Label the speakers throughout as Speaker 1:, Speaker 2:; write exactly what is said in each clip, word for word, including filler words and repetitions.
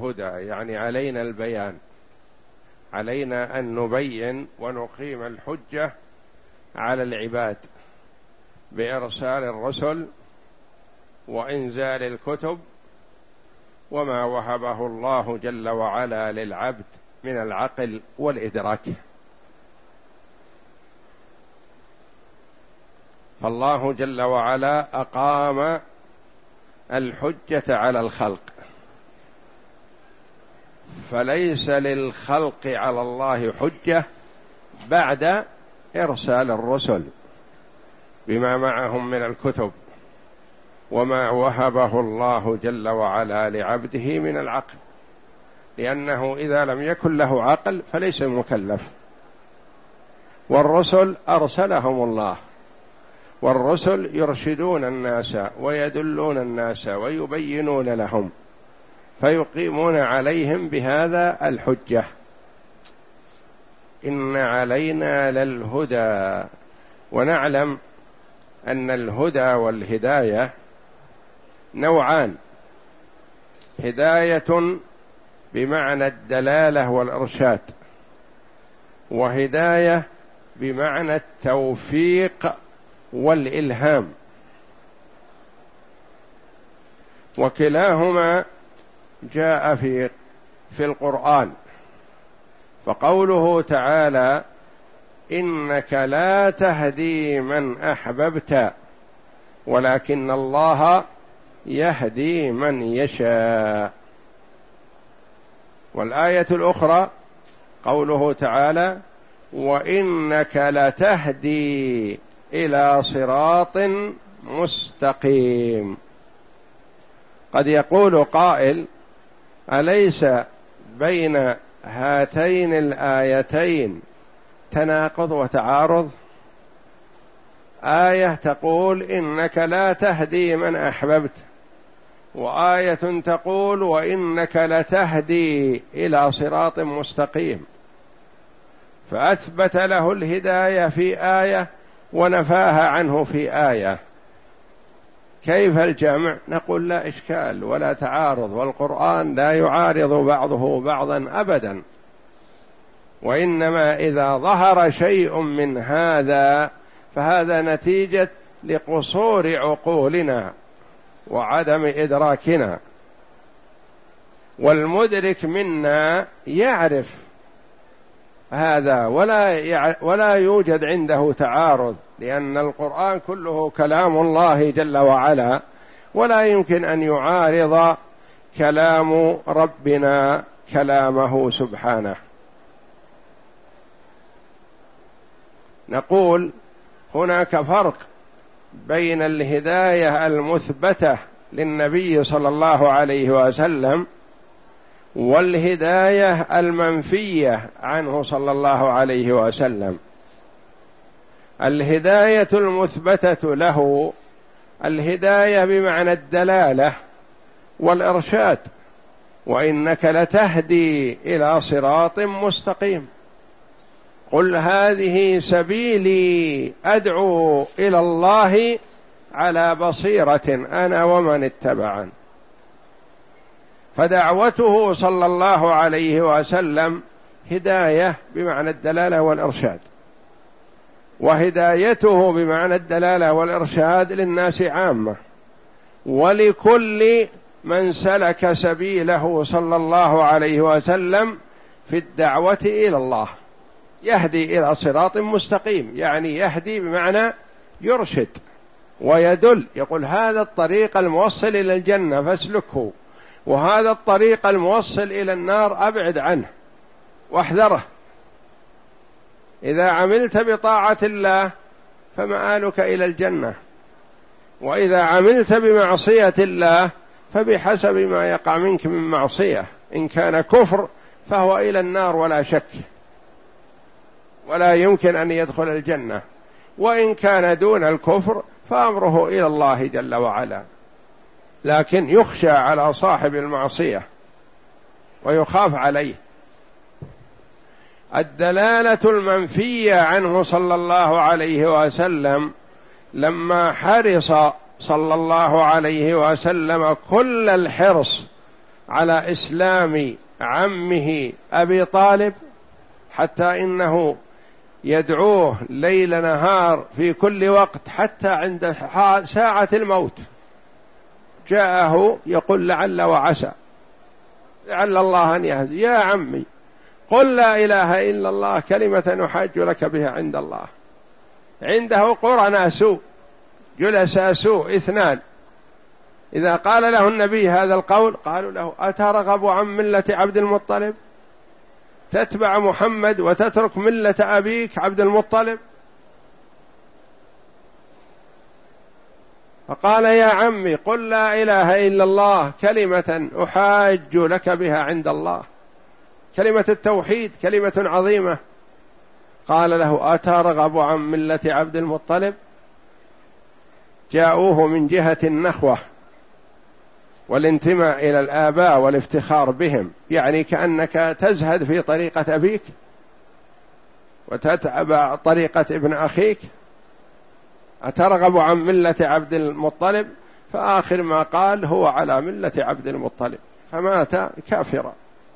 Speaker 1: الهدى، يعني علينا البيان، علينا أن نبين ونقيم الحجة على العباد بإرسال الرسل وإنزال الكتب وما وهبه الله جل وعلا للعبد من العقل والإدراك. فالله جل وعلا أقام الحجة على الخلق، فليس للخلق على الله حجة بعد إرسال الرسل بما معهم من الكتب وما وهبه الله جل وعلا لعبده من العقل، لأنه إذا لم يكن له عقل فليس مكلف. والرسل أرسلهم الله، والرسل يرشدون الناس ويدلون الناس ويبينون لهم، فيقيمون عليهم بهذا الحجة. إن علينا للهدى. ونعلم أن الهدى والهداية نوعان: هداية بمعنى الدلالة والإرشاد، وهداية بمعنى التوفيق والإلهام، وكلاهما جاء في في القرآن. فقوله تعالى: إنك لا تهدي من أحببت ولكن الله يهدي من يشاء. والآية الأخرى قوله تعالى: وإنك لتهدي إلى صراط مستقيم. قد يقول قائل: أليس بين هاتين الآيتين تناقض وتعارض؟ آية تقول إنك لا تهدي من أحببت، وآية تقول وإنك لتهدي إلى صراط مستقيم، فأثبت له الهداية في آية ونفاها عنه في آية. كيف الجمع؟ نقول لا إشكال ولا تعارض، والقرآن لا يعارض بعضه بعضا أبدا، وإنما إذا ظهر شيء من هذا فهذا نتيجة لقصور عقولنا وعدم إدراكنا، والمدرك منا يعرف هذا ولا يع... ولا يوجد عنده تعارض، لأن القرآن كله كلام الله جل وعلا، ولا يمكن أن يعارض كلام ربنا كلامه سبحانه. نقول هناك فرق بين الهداية المثبتة للنبي صلى الله عليه وسلم والهداية المنفية عنه صلى الله عليه وسلم. الهداية المثبتة له الهداية بمعنى الدلالة والإرشاد، وإنك لتهدي إلى صراط مستقيم. قل هذه سبيلي أدعو إلى الله على بصيرة أنا ومن اتبعني. فدعوته صلى الله عليه وسلم هداية بمعنى الدلالة والإرشاد، وهدايته بمعنى الدلالة والإرشاد للناس عامة، ولكل من سلك سبيله صلى الله عليه وسلم في الدعوة إلى الله. يهدي إلى صراط مستقيم، يعني يهدي بمعنى يرشد ويدل، يقول هذا الطريق الموصل إلى الجنة فاسلكه، وهذا الطريق الموصل إلى النار أبعد عنه واحذره. إذا عملت بطاعة الله فمآلك إلى الجنة، وإذا عملت بمعصية الله فبحسب ما يقع منك من معصية، إن كان كفر فهو إلى النار ولا شك، ولا يمكن أن يدخل الجنة، وإن كان دون الكفر فأمره إلى الله جل وعلا، لكن يخشى على صاحب المعصية ويخاف عليه. الدلالة المنفية عنه صلى الله عليه وسلم لما حرص صلى الله عليه وسلم كل الحرص على إسلام عمه أبي طالب، حتى إنه يدعوه ليل نهار في كل وقت، حتى عند ساعة الموت جاءه يقول لعل وعسى، لعل الله أن يهدي، يا عمي قل لا إله إلا الله كلمة أحاج لك بها عند الله. عنده قرناء سوء، جلساء سوء اثنان، إذا قال له النبي هذا القول قالوا له أترغب عن ملة عبد المطلب؟ تتبع محمد وتترك ملة أبيك عبد المطلب؟ فقال يا عمي قل لا إله إلا الله كلمة أحاج لك بها عند الله، كلمة التوحيد كلمة عظيمة. قال له أترغب عن ملة عبد المطلب؟ جاءوه من جهة النخوة والانتماء إلى الآباء والافتخار بهم، يعني كأنك تزهد في طريقة أبيك وتتبع طريقة ابن أخيك. أترغب عن ملة عبد المطلب؟ فآخر ما قال هو على ملة عبد المطلب، فمات كافرا.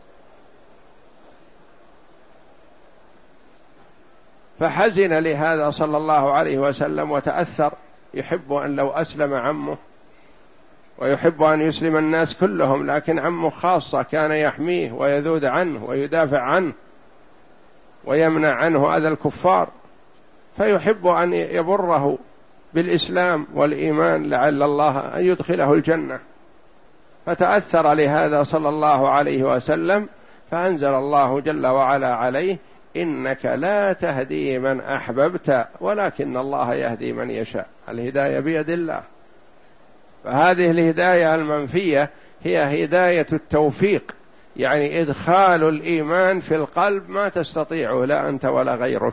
Speaker 1: فحزن لهذا صلى الله عليه وسلم وتأثر، يحب أن لو أسلم عمه، ويحب أن يسلم الناس كلهم، لكن عمه خاصة كان يحميه ويذود عنه ويدافع عنه ويمنع عنه أذى الكفار، فيحب أن يبره بالإسلام والإيمان لعل الله أن يدخله الجنة. فتأثر لهذا صلى الله عليه وسلم، فأنزل الله جل وعلا عليه إنك لا تهدي من أحببت ولكن الله يهدي من يشاء، الهداية بيد الله. فهذه الهداية المنفية هي هداية التوفيق، يعني إدخال الإيمان في القلب ما تستطيعه لا أنت ولا غيرك.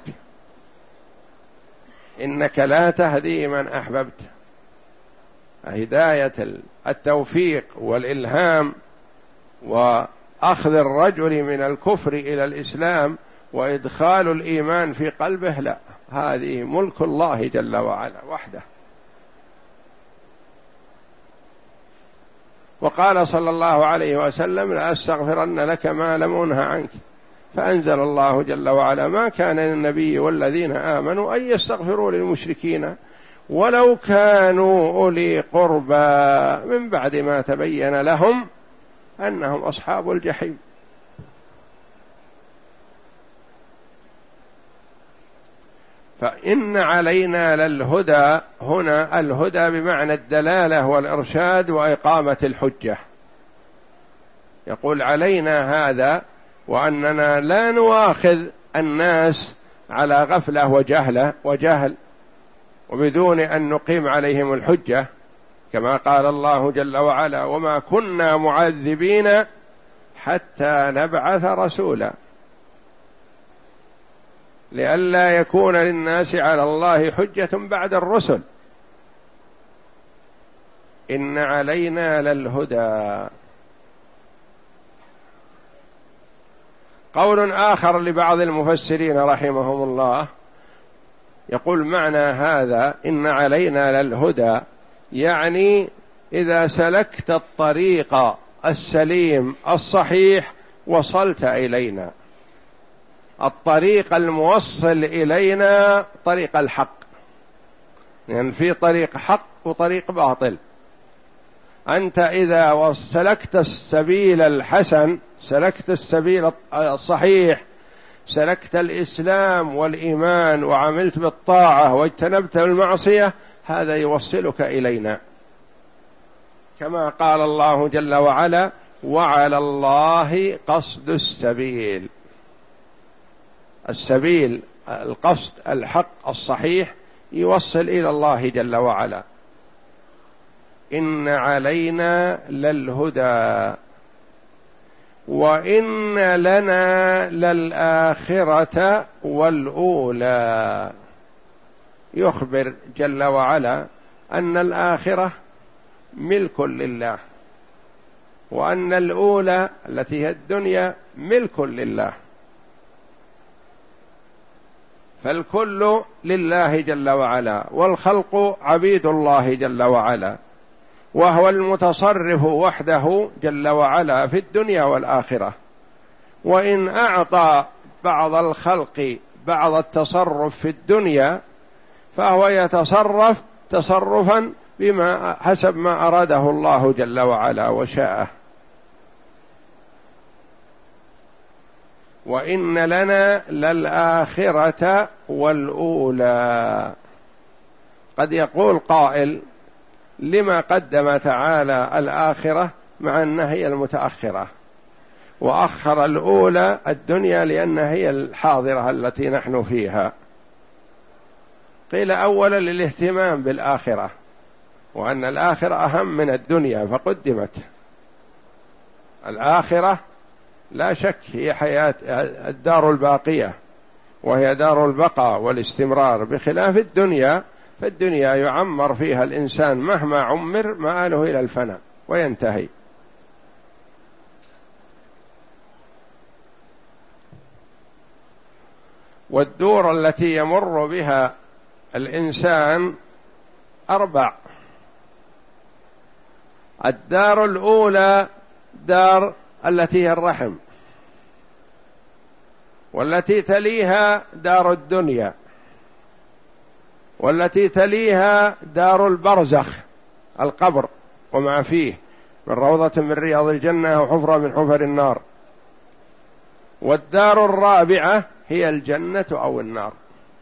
Speaker 1: إنك لا تهدي من أحببت، هداية التوفيق والإلهام وأخذ الرجل من الكفر إلى الإسلام وإدخال الإيمان في قلبه، لا، هذه ملك الله جل وعلا وحده. وقال صلى الله عليه وسلم لأستغفرن لك ما لم أنه عنك، فأنزل الله جل وعلا ما كان للنبي والذين آمنوا أن يستغفروا للمشركين ولو كانوا أولي قربى من بعد ما تبين لهم أنهم أصحاب الجحيم. فإن علينا للهدى، هنا الهدى بمعنى الدلالة والإرشاد وإقامة الحجة. يقول علينا هذا، وأننا لا نواخذ الناس على غفلة وجهلة وجهل وبدون أن نقيم عليهم الحجة، كما قال الله جل وعلا وما كنا معذبين حتى نبعث رسولا، لئلا يكون للناس على الله حجة بعد الرسل. إن علينا للهدى. قول آخر لبعض المفسرين رحمهم الله يقول معنى هذا إن علينا للهدى، يعني إذا سلكت الطريق السليم الصحيح وصلت إلينا، الطريق الموصل إلينا طريق الحق، يعني في طريق حق وطريق باطل. أنت إذا سلكت السبيل الحسن، سلكت السبيل الصحيح، سلكت الإسلام والإيمان وعملت بالطاعة واجتنبت المعصية، هذا يوصلك إلينا، كما قال الله جل وعلا وعلى الله قصد السبيل. السبيل القصد الحق الصحيح يوصل إلى الله جل وعلا. إن علينا للهدى وإن لنا للآخرة والأولى. يخبر جل وعلا أن الآخرة ملك لله، وأن الأولى التي هي الدنيا ملك لله، فالكل لله جل وعلا، والخلق عبيد الله جل وعلا، وهو المتصرف وحده جل وعلا في الدنيا والآخرة. وإن أعطى بعض الخلق بعض التصرف في الدنيا فهو يتصرف تصرفا بما حسب ما أراده الله جل وعلا وشاءه. وإن لنا للآخرة والأولى. قد يقول قائل: لما قدم تعالى الآخرة مع أنها هي المتأخرة، وأخر الأولى الدنيا لأنها هي الحاضرة التي نحن فيها؟ قيل: أولا للاهتمام بالآخرة، وأن الآخرة أهم من الدنيا فقدمت. الآخرة لا شك هي حياة الدار الباقية، وهي دار البقاء والاستمرار، بخلاف الدنيا، فالدنيا يعمر فيها الإنسان مهما عمر مآله إلى الفناء وينتهي. والدور التي يمر بها الإنسان أربع: الدار الأولى دار التي هي الرحم، والتي تليها دار الدنيا، والتي تليها دار البرزخ القبر وما فيه من روضة من رياض الجنة أو حفرة من حفر النار، والدار الرابعة هي الجنة أو النار.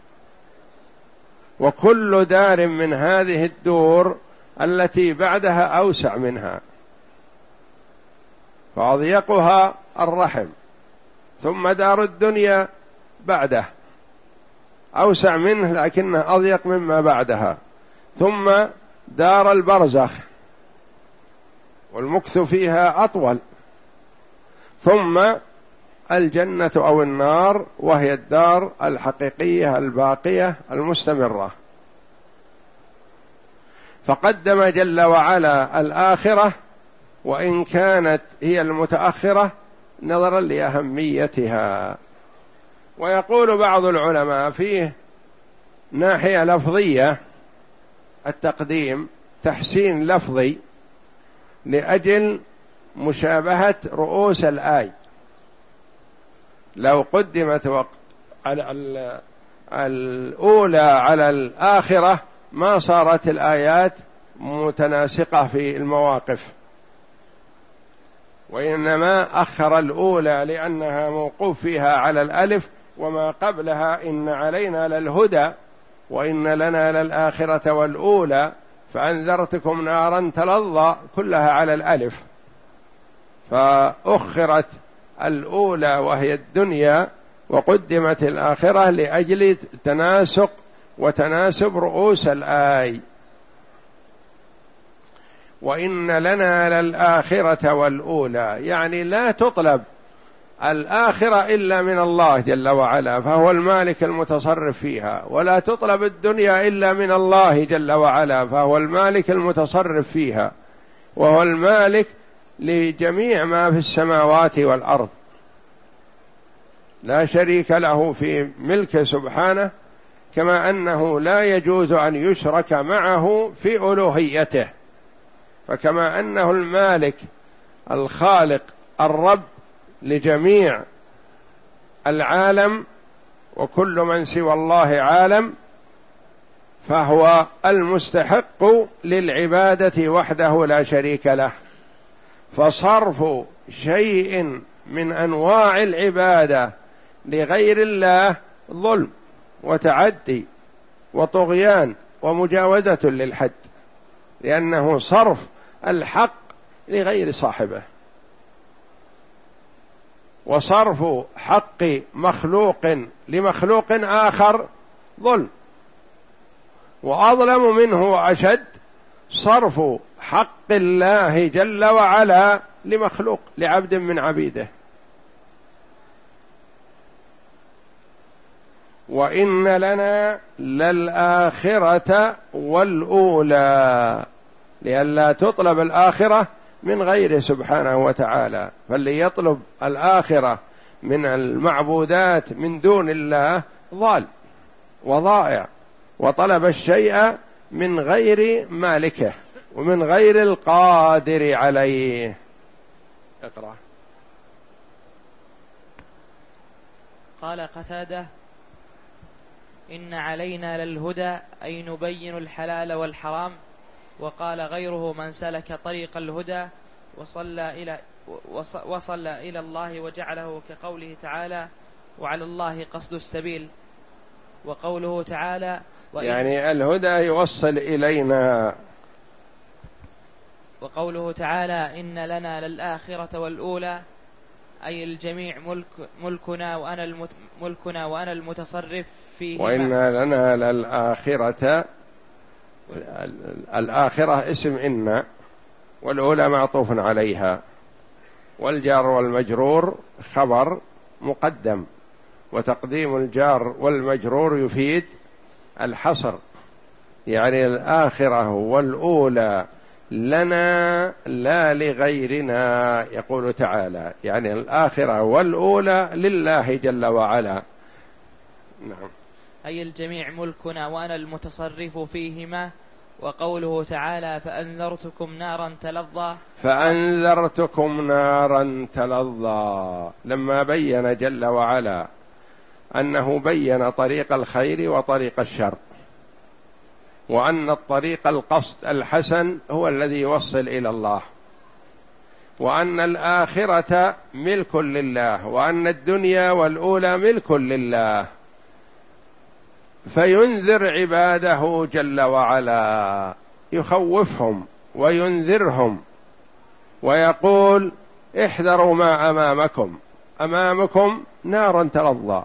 Speaker 1: وكل دار من هذه الدور التي بعدها أوسع منها، فأضيقها الرحم، ثم دار الدنيا بعده أوسع منه لكنه أضيق مما بعدها، ثم دار البرزخ والمكث فيها أطول، ثم الجنة أو النار وهي الدار الحقيقية الباقية المستمرة. فقدم جل وعلا الآخرة وإن كانت هي المتأخرة نظرا لأهميتها. ويقول بعض العلماء فيه ناحية لفظية التقديم تحسين لفظي لأجل مشابهة رؤوس الآي. لو قدمت الأولى على الآخرة ما صارت الآيات متناسقة في المواقف، وإنما أخر الأولى لأنها موقوف فيها على الألف، وما قبلها إن علينا للهدى وإن لنا للآخرة والأولى فأنذرتكم نارا تلظى كلها على الألف، فأخرت الأولى وهي الدنيا وقدمت الآخرة لأجل تناسق وتناسب رؤوس الآي. وإن لنا للآخرة والأولى، يعني لا تطلب الآخرة إلا من الله جل وعلا فهو المالك المتصرف فيها، ولا تطلب الدنيا إلا من الله جل وعلا فهو المالك المتصرف فيها، وهو المالك لجميع ما في السماوات والأرض، لا شريك له في ملكه سبحانه، كما أنه لا يجوز أن يشرك معه في ألوهيته. فكما أنه المالك الخالق الرب لجميع العالم وكل من سوى الله عالم، فهو المستحق للعبادة وحده لا شريك له. فصرف شيء من أنواع العبادة لغير الله ظلم وتعدي وطغيان ومجاوزة للحد، لأنه صرف الحق لغير صاحبه، وصرف حق مخلوق لمخلوق آخر ظلم، وأظلم منه وأشد صرف حق الله جل وعلا لمخلوق لعبد من عبيده. وإن لنا للآخرة والأولى، لئلا تطلب الآخرة من غيره سبحانه وتعالى، فاللي يطلب الآخرة من المعبودات من دون الله ضال وضائع، وطلب الشيء من غير مالكه ومن غير القادر عليه. اقرأ.
Speaker 2: قال قتادة: إن علينا للهدى أي نبين الحلال والحرام. وقال غيره: من سلك طريق الهدى وصلى إلى, وصلى إلى الله وجعله، كقوله تعالى: وعلى الله قصد السبيل. وقوله تعالى:
Speaker 1: يعني الهدى يوصل إلينا.
Speaker 2: وقوله تعالى: إن لنا للآخرة والأولى أي الجميع ملك ملكنا وأنا المت ملكنا وأنا المتصرف فيه.
Speaker 1: وإن لنا للآخرة، الآخرة اسم إن، والأولى معطوف عليها، والجار والمجرور خبر مقدم، وتقديم الجار والمجرور يفيد الحصر، يعني الآخرة والأولى لنا لا لغيرنا. يقول تعالى يعني الآخرة والأولى لله جل وعلا. نعم.
Speaker 2: أي الجميع ملكنا وأنا المتصرف فيهما. وقوله تعالى: فأنذرتكم نارا تلظى.
Speaker 1: فأنذرتكم نارا تلظى، لما بين جل وعلا أنه بين طريق الخير وطريق الشر، وأن الطريق القصد الحسن هو الذي يوصل إلى الله، وأن الآخرة ملك لله، وأن الدنيا والأولى ملك لله، فينذر عباده جل وعلا، يخوفهم وينذرهم ويقول: احذروا ما أمامكم، أمامكم نار تلظى.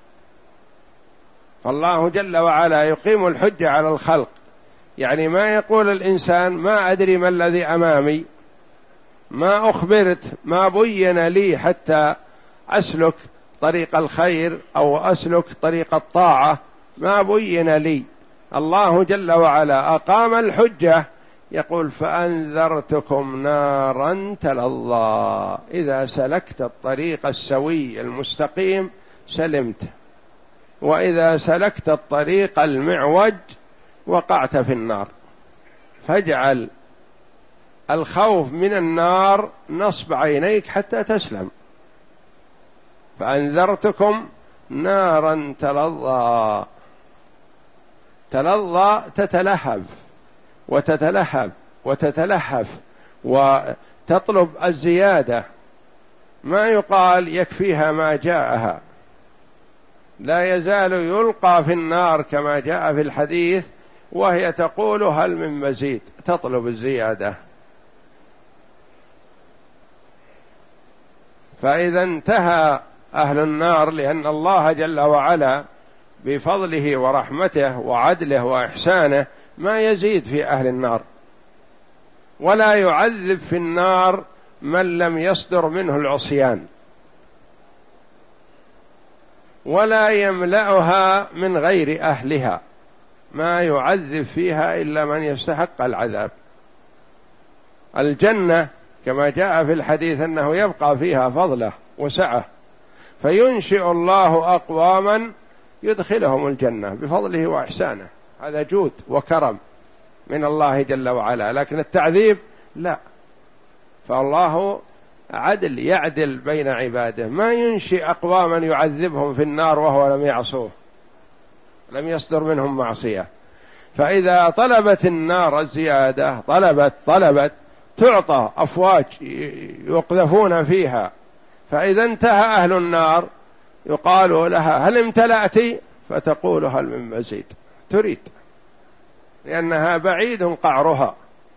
Speaker 1: فالله جل وعلا يقيم الحجة على الخلق، يعني ما يقول الإنسان: ما أدري ما الذي أمامي، ما أخبرت، ما بين لي حتى أسلك طريق الخير أو أسلك طريق الطاعة، ما بين لي. الله جل وعلا أقام الحجة، يقول: فأنذرتكم نارا تلظى. إذا سلكت الطريق السوي المستقيم سلمت، وإذا سلكت الطريق المعوج وقعت في النار. فاجعل الخوف من النار نصب عينيك حتى تسلم. فأنذرتكم نارا تلظى. تلظى تتلهف وتتلهف وتتلهف وتطلب الزيادة، ما يقال يكفيها ما جاءها، لا يزال يلقى في النار كما جاء في الحديث، وهي تقول: هل من مزيد، تطلب الزيادة. فإذا انتهى أهل النار، لأن الله جل وعلا بفضله ورحمته وعدله وإحسانه ما يزيد في أهل النار، ولا يعذب في النار من لم يصدر منه العصيان، ولا يملأها من غير أهلها، ما يعذب فيها إلا من يستحق العذاب. الجنة كما جاء في الحديث أنه يبقى فيها فضله وسعة، فينشئ الله أقواما يدخلهم الجنة بفضله وإحسانه، هذا جود وكرم من الله جل وعلا. لكن التعذيب لا، فالله عدل، يعدل بين عباده، ما ينشئ أقواما يعذبهم في النار وهو لم يعصوه، لم يصدر منهم معصية. فإذا طلبت النار الزيادة، طلبت طلبت تعطى أفواج يقذفون فيها، فإذا انتهى أهل النار يقال لها: هل امتلأت؟ فتقول: هل من مزيد، تريد، لأنها بعيد قعرها.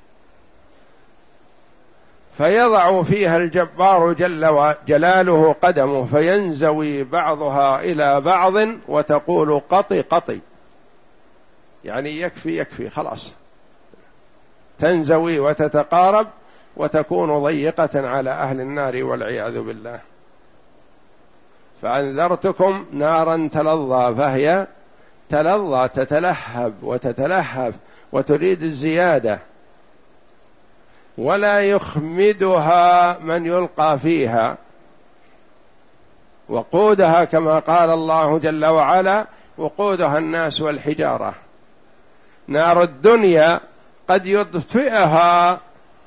Speaker 1: فيضع فيها الجبار جل جلاله قدمه، فينزوي بعضها إلى بعض، وتقول: قطي قطي، يعني يكفي يكفي خلاص، تنزوي وتتقارب وتكون ضيقة على أهل النار والعياذ بالله. فأنذرتكم نارا تلظى، فهي تلظى، تتلهب وتتلهف وتريد الزيادة، ولا يخمدها من يلقى فيها. وقودها كما قال الله جل وعلا: وقودها الناس والحجارة. نار الدنيا قد يطفئها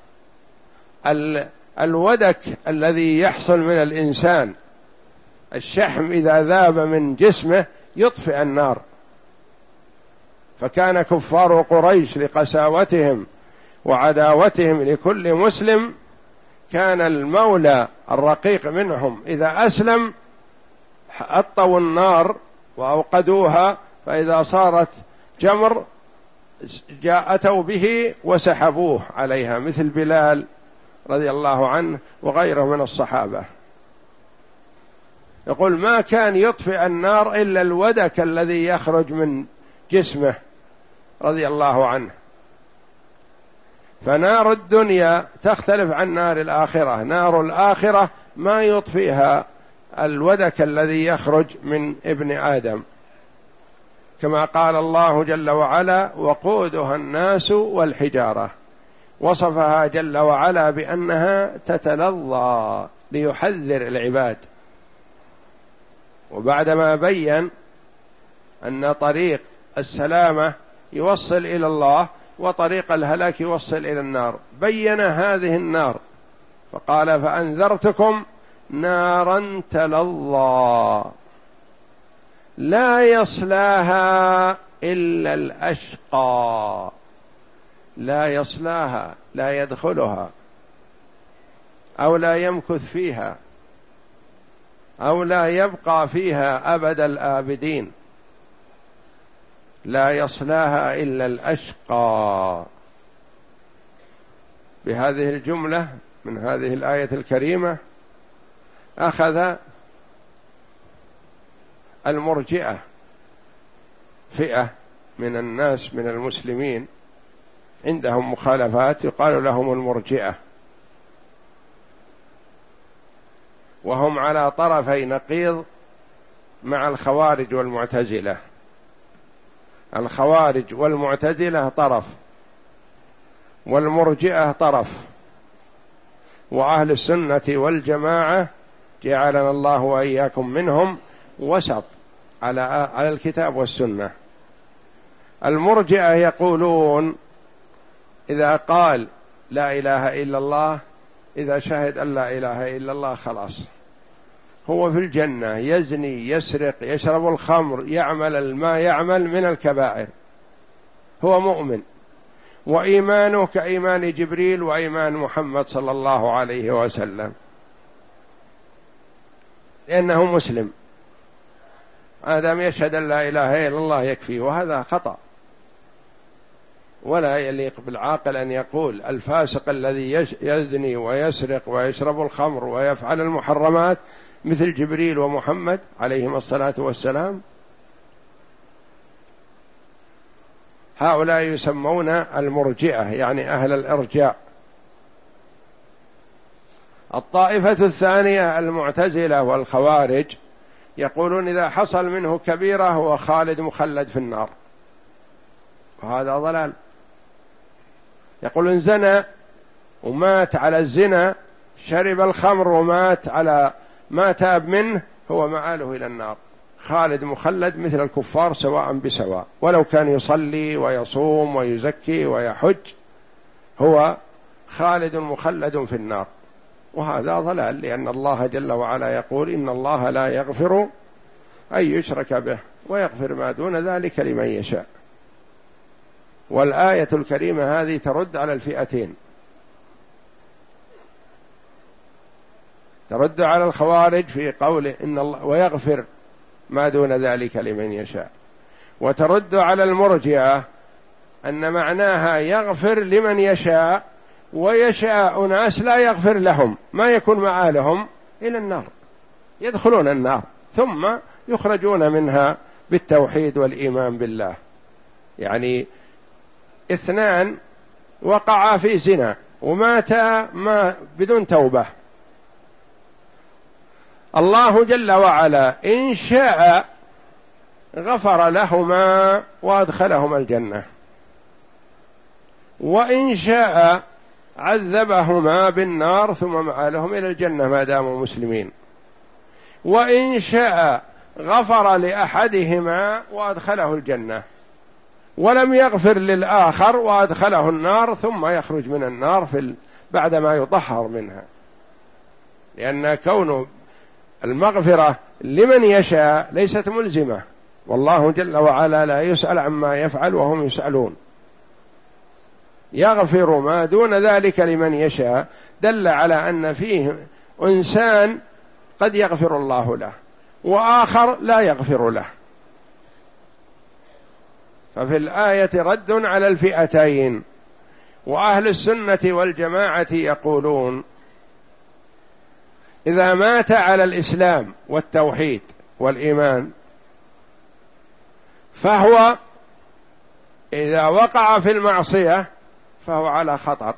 Speaker 1: الودك الذي يحصل من الإنسان، الشحم إذا ذاب من جسمه يطفئ النار. فكان كفار قريش لقساوتهم وعداوتهم لكل مسلم، كان المولى الرقيق منهم إذا أسلم أطوا النار وأوقدوها، فإذا صارت جمر جاءتوا به وسحبوه عليها، مثل بلال رضي الله عنه وغيره من الصحابة. يقول ما كان يطفئ النار إلا الودك الذي يخرج من جسمه رضي الله عنه. فنار الدنيا تختلف عن نار الآخرة، نار الآخرة ما يطفئها الودك الذي يخرج من ابن آدم، كما قال الله جل وعلا وقودها الناس والحجارة، وصفها جل وعلا بأنها تتلظى ليحذر العباد. وبعدما بين أن طريق السلامة يوصل إلى الله وطريق الهلاك يوصل إلى النار، بين هذه النار فقال فأنذرتكم نارا تلظى لا يصلاها إلا الأشقى، لا يصلاها لا يدخلها أو لا يمكث فيها أو لا يبقى فيها أبد الآبدين، لا يصلاها إلا الأشقى. بهذه الجملة من هذه الآية الكريمة أخذ المرجئة فئة من الناس من المسلمين عندهم مخالفات يقال لهم المرجئة، وهم على طرفي نقيض مع الخوارج والمعتزلة. الخوارج والمعتزلة طرف، والمرجئة طرف، وأهل السنة والجماعة جعلنا الله وإياكم منهم وسط على على الكتاب والسنة. المرجئة يقولون إذا قال لا إله إلا الله، إذا شهد أن لا إله إلا الله خلاص هو في الجنة، يزني يسرق يشرب الخمر يعمل ما يعمل من الكبائر، هو مؤمن، وإيمانه كإيمان جبريل وإيمان محمد صلى الله عليه وسلم، لأنه مسلم آدم يشهد أن لا إله إلا الله يكفي. وهذا خطأ، ولا يليق بالعاقل أن يقول الفاسق الذي يزني ويسرق ويشرب الخمر ويفعل المحرمات مثل جبريل ومحمد عليهم الصلاة والسلام. هؤلاء يسمون المرجئة، يعني أهل الإرجاء. الطائفة الثانية المعتزلة والخوارج يقولون إذا حصل منه كبيرة هو خالد مخلد في النار، وهذا ضلال. يقولون زنى ومات على الزنا، شرب الخمر ومات على ما تاب منه، هو مآله إلى النار، خالد مخلد مثل الكفار سواء بسواء، ولو كان يصلي ويصوم ويزكي ويحج هو خالد مخلد في النار، وهذا ضلال. لأن الله جل وعلا يقول إن الله لا يغفر أن يشرك به ويغفر ما دون ذلك لمن يشاء. والآية الكريمة هذه ترد على الفئتين، ترد على الخوارج في قوله إن الله ويغفر ما دون ذلك لمن يشاء، وترد على المرجئة أن معناها يغفر لمن يشاء، ويشاء ناس لا يغفر لهم، ما يكون مآلهم إلى النار، يدخلون النار ثم يخرجون منها بالتوحيد والإيمان بالله. يعني اثنان وقعا في زنا وماتا ما بدون توبة، الله جل وعلا إن شاء غفر لهما وأدخلهما الجنة، وإن شاء عذبهما بالنار ثم مآلهم إلى الجنة ما داموا مسلمين، وإن شاء غفر لأحدهما وأدخله الجنة. ولم يغفر للآخر وأدخله النار ثم يخرج من النار في ال... بعدما يطهر منها، لأن كون المغفرة لمن يشاء ليست ملزمة، والله جل وعلا لا يسأل عما يفعل وهم يسألون. يغفر ما دون ذلك لمن يشاء، دل على أن فيه إنسان قد يغفر الله له وآخر لا يغفر له. ففي الآية رد على الفئتين. وأهل السنة والجماعة يقولون إذا مات على الإسلام والتوحيد والإيمان فهو إذا وقع في المعصية فهو على خطر،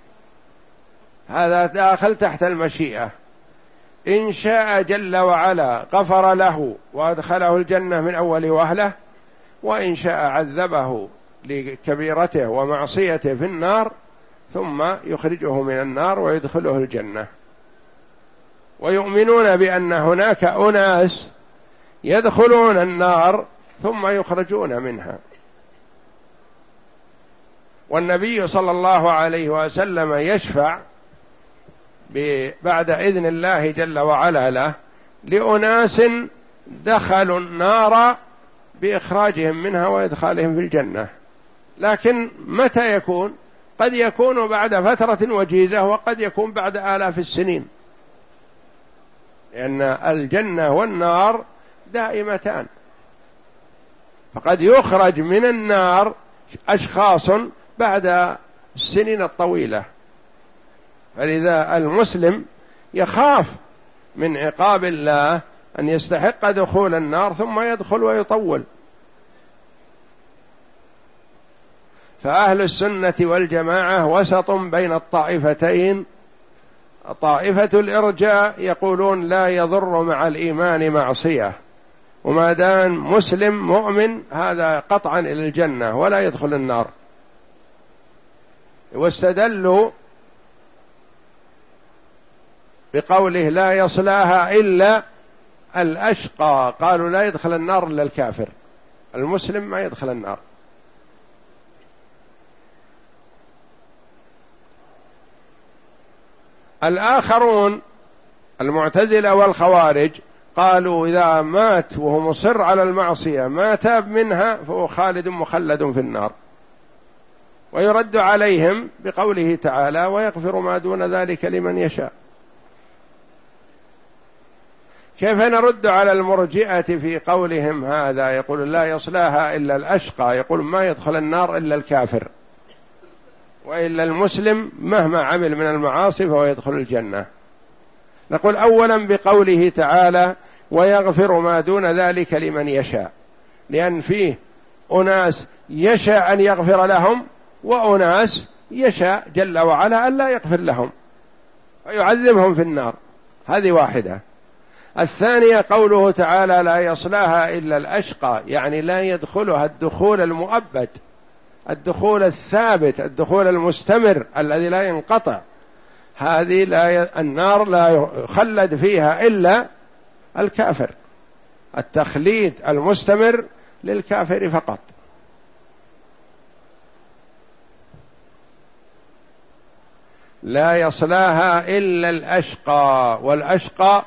Speaker 1: هذا داخل تحت المشيئة. إن شاء جل وعلا غفر له وأدخله الجنة من أول وهلة، وإن شاء عذبه لكبيرته ومعصيته في النار ثم يخرجه من النار ويدخله الجنة. ويؤمنون بأن هناك أناس يدخلون النار ثم يخرجون منها. والنبي صلى الله عليه وسلم يشفع بعد إذن الله جل وعلا له لأناس دخلوا النار بإخراجهم منها وإدخالهم في الجنة. لكن متى يكون؟ قد يكون بعد فترة وجيزة، وقد يكون بعد آلاف السنين، لأن الجنة والنار دائمتان. فقد يخرج من النار أشخاص بعد السنين الطويلة. فلذا المسلم يخاف من عقاب الله أن يستحق دخول النار ثم يدخل ويطول. فأهل السنة والجماعة وسط بين الطائفتين. طائفة الإرجاء يقولون لا يضر مع الإيمان معصية، وما دام مسلم مؤمن هذا قطعا إلى الجنة ولا يدخل النار. واستدلوا بقوله لا يصلاها إلا الأشقى، قالوا لا يدخل النار إلا الكافر، المسلم ما يدخل النار. الآخرون المعتزلة والخوارج قالوا إذا مات وهو مصر على المعصية ما تاب منها فهو خالد مخلد في النار. ويرد عليهم بقوله تعالى ويغفر ما دون ذلك لمن يشاء. كيف نرد على المرجئة في قولهم هذا؟ يقول لا يصلاها إلا الأشقى، يقول ما يدخل النار إلا الكافر، وإلا المسلم مهما عمل من المعاصي فهو يدخل الجنة. نقول أولا بقوله تعالى ويغفر ما دون ذلك لمن يشاء، لأن فيه أناس يشاء أن يغفر لهم وأناس يشاء جل وعلا أن لا يغفر لهم ويعذبهم في النار. هذه واحدة. الثانية قوله تعالى لا يصلاها إلا الأشقى، يعني لا يدخلها الدخول المؤبد، الدخول الثابت، الدخول المستمر الذي لا ينقطع. هذه لا ي... النار لا يخلد فيها إلا الكافر، التخليد المستمر للكافر فقط. لا يصلاها إلا الأشقى، والأشقى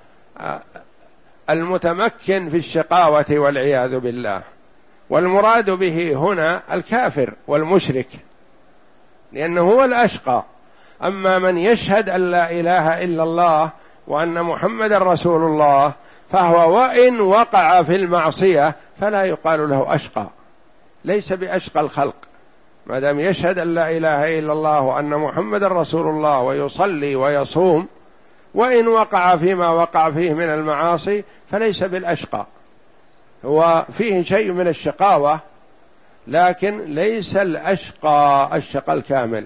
Speaker 1: المتمكن في الشقاوة والعياذ بالله، والمراد به هنا الكافر والمشرك لأنه هو الأشقى. أما من يشهد أن لا إله إلا الله وأن محمد رسول الله فهو وإن وقع في المعصية فلا يقال له أشقى، ليس بأشقى الخلق ما دام يشهد أن لا إله إلا الله وأن محمد رسول الله ويصلي ويصوم، وإن وقع فيما وقع فيه من المعاصي فليس بالأشقى. هو فيه شيء من الشقاوة لكن ليس الأشقى الشقى الكامل.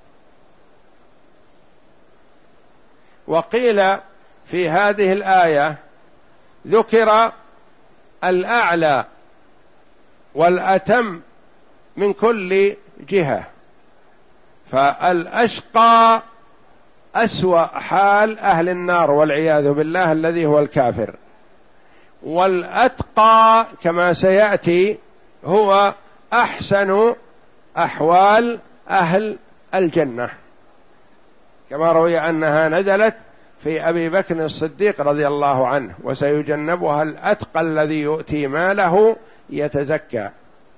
Speaker 1: وقيل في هذه الآية ذكر الأعلى والأتم من كل جهة، فالأشقى أسوأ حال أهل النار والعياذ بالله الذي هو الكافر، والأتقى كما سيأتي هو أحسن أحوال أهل الجنة، كما روي أنها نزلت في أبي بكر الصديق رضي الله عنه: وسيجنبها الأتقى الذي يؤتي ماله يتزكى.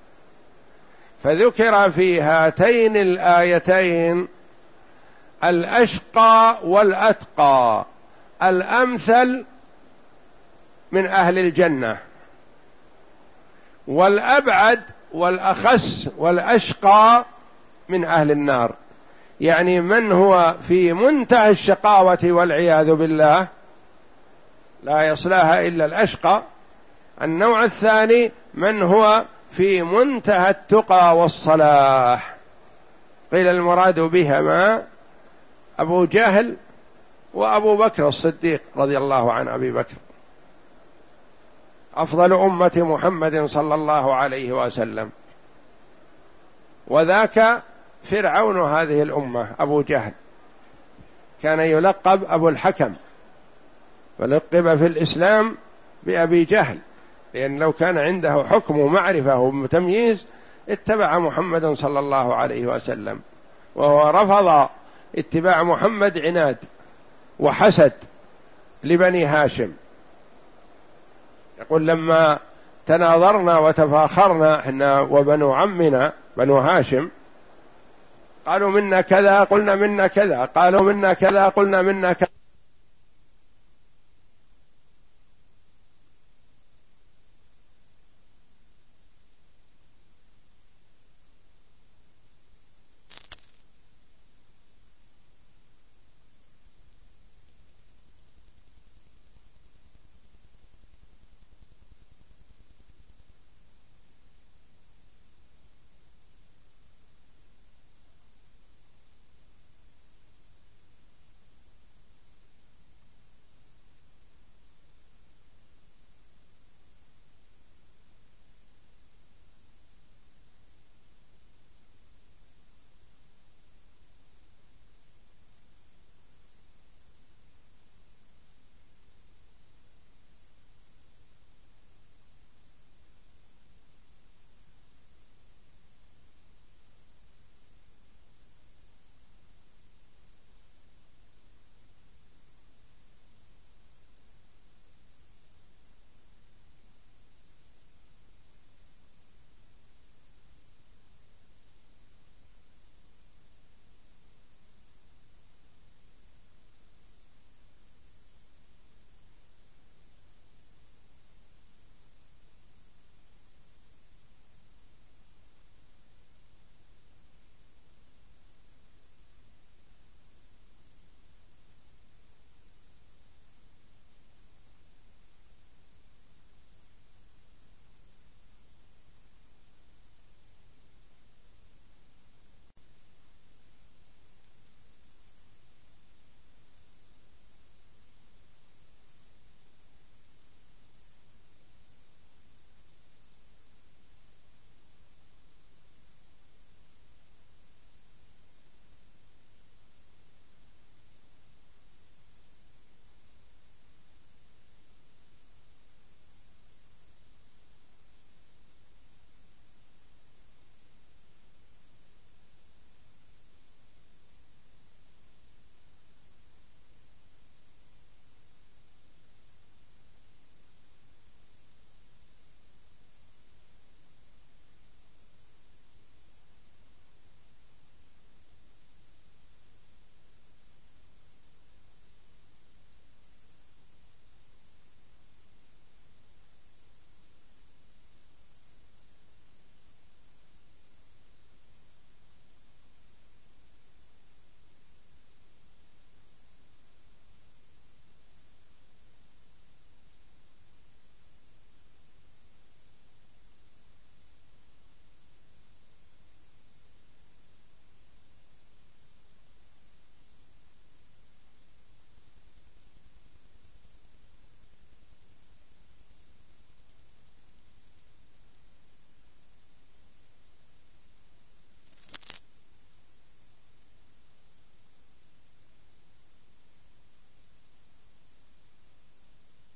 Speaker 1: فذكر في هاتين الآيتين الأشقى والأتقى، الأمثل من أهل الجنة، والأبعد والأخس والأشقى من أهل النار، يعني من هو في منتهى الشقاوة والعياذ بالله لا يصلاها إلا الأشقى. النوع الثاني من هو في منتهى التقى والصلاح، قيل المراد بهما أبو جهل وأبو بكر الصديق رضي الله عن أبي بكر، أفضل أمة محمد صلى الله عليه وسلم. وذاك فرعون هذه الأمة أبو جهل، كان يلقب أبو الحكم، ولقب في الإسلام بأبي جهل، لأن لو كان عنده حكم ومعرفة وتمييز اتبع محمد صلى الله عليه وسلم، وهو رفض اتباع محمد عناد وحسد لبني هاشم. يقول: لما تناظرنا وتفاخرنا احنا وبنو عمنا بنو هاشم، قالوا منا كذا قلنا منا كذا، قالوا منا كذا قلنا منا كذا.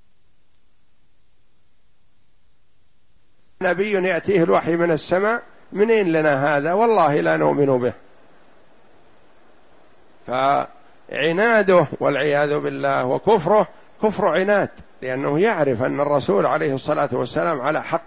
Speaker 1: نبي يأتيه الوحي من السماء منين لنا هذا؟ والله لا نؤمن به. فعناده والعياذ بالله وكفره كفر عناد، لأنه يعرف أن الرسول عليه الصلاة والسلام على حق.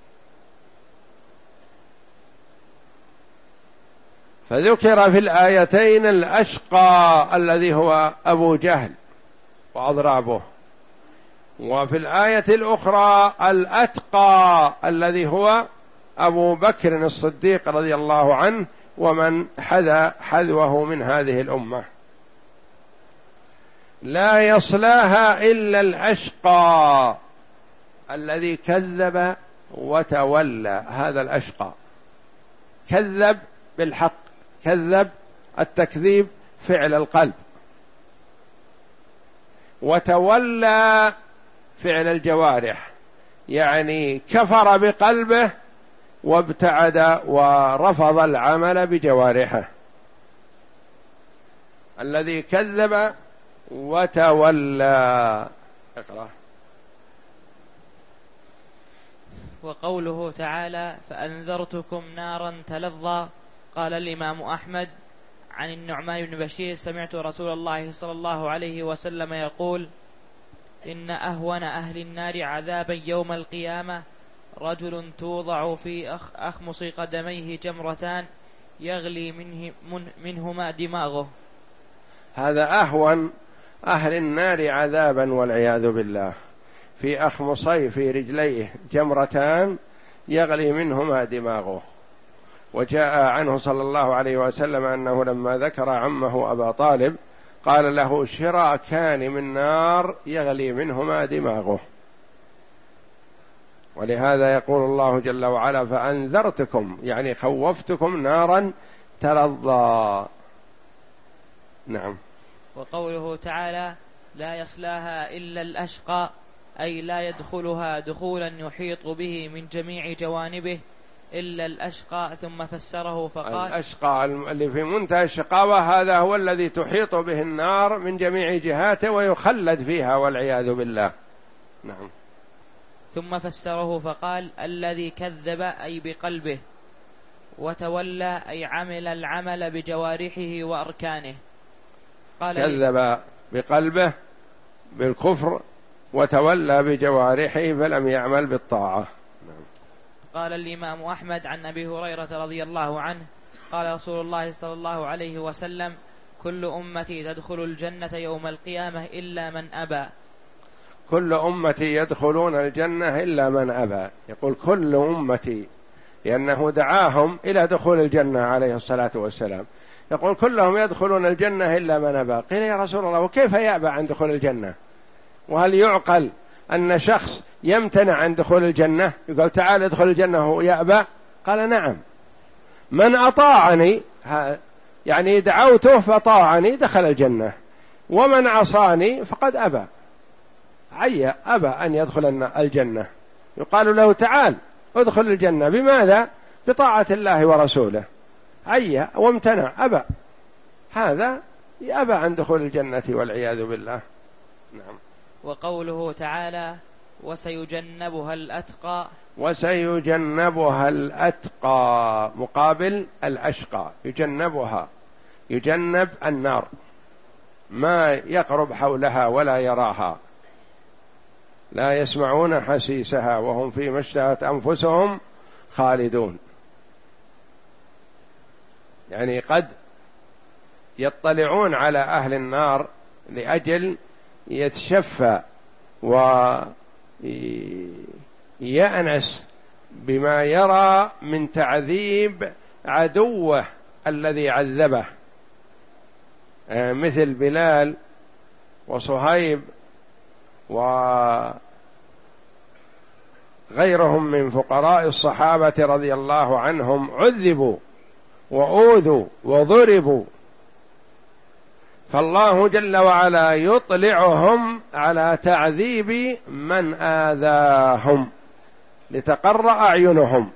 Speaker 1: فذكر في الآيتين الأشقى الذي هو أبو جهل وأضرابه، وفي الآية الأخرى الأتقى الذي هو أبو بكر الصديق رضي الله عنه ومن حذا حذوه من هذه الأمة. لا يصلاها إلا الأشقى الذي كذب وتولى. هذا الأشقى كذب بالحق، كذب التكذيب فعل القلب، وتولى فعل الجوارح، يعني كفر بقلبه وابتعد ورفض العمل بجوارحه. الذي كذب وتولى. اقرأ.
Speaker 2: وقوله تعالى فأنذرتكم نارا تلظى. قال الإمام أحمد عن النعمان بن بشير سمعت رسول الله صلى الله عليه وسلم يقول إن أهون أهل النار عذابا يوم القيامة رجل توضع في أخمص قدميه جمرتان يغلي منه من منهما دماغه.
Speaker 1: هذا أهون أهل النار عذابا والعياذ بالله، في أخمصيه في رجليه جمرتان يغلي منهما دماغه. وجاء عنه صلى الله عليه وسلم أنه لما ذكر عمه أبا طالب قال له شراكان من نار يغلي منهما دماغه. ولهذا يقول الله جل وعلا فأنذرتكم، يعني خوفتكم نارا تلظى. نعم.
Speaker 2: وقوله تعالى لا يصلاها إلا الأشقى، أي لا يدخلها دخولا يحيط به من جميع جوانبه إلا الأشقى. ثم فسره فقال
Speaker 1: الأشقى اللي في منتهى الشقاوة هذا هو الذي تحيط به النار من جميع جهاته ويخلد فيها والعياذ بالله. نعم.
Speaker 2: ثم فسره فقال الذي كذب أي بقلبه، وتولى أي عمل العمل بجوارحه وأركانه.
Speaker 1: قال كذب بقلبه بالكفر وتولى بجوارحه فلم يعمل بالطاعة.
Speaker 2: قال الإمام أحمد عن أبي هريرة رضي الله عنه قال رسول الله صلى الله عليه وسلم كل أمتي تدخل الجنة يوم القيامة إلا من أبى.
Speaker 1: كل أمتي يدخلون الجنة إلا من أبى. يقول كل أمتي لأنه دعاهم إلى دخول الجنة عليه الصلاة والسلام، يقول كلهم يدخلون الجنة إلا من أبى. قيل يا رسول الله وكيف يأبى عن دخول الجنة؟ وهل يعقل أن شخص يمتنع عن دخول الجنة؟ يقول تعال ادخل الجنة وهو يأبى؟ قال نعم، من أطاعني يعني دعوته فطاعني دخل الجنة، ومن عصاني فقد أبى، عي أبى أن يدخل الجنة. يقال له تعال ادخل الجنة، بماذا؟ بطاعة الله ورسوله، عي وامتنع أبى، هذا أبى عن دخول الجنة والعياذ بالله. نعم.
Speaker 2: وقوله تعالى وسيجنبها الأتقى.
Speaker 1: وسيجنبها الأتقى مقابل الأشقى، يجنبها، يجنب النار، ما يقرب حولها ولا يراها، لا يسمعون حسيسها وهم فيما اشتهت أنفسهم خالدون. يعني قد يطلعون على أهل النار لأجل يتشفى ويأنس بما يرى من تعذيب عدوه الذي عذبه، مثل بلال وصهيب وغيرهم من فقراء الصحابة رضي الله عنهم، عذبوا وأوذوا وضربوا، فالله جل وعلا يطلعهم على تعذيب من آذاهم لتقر أعينهم.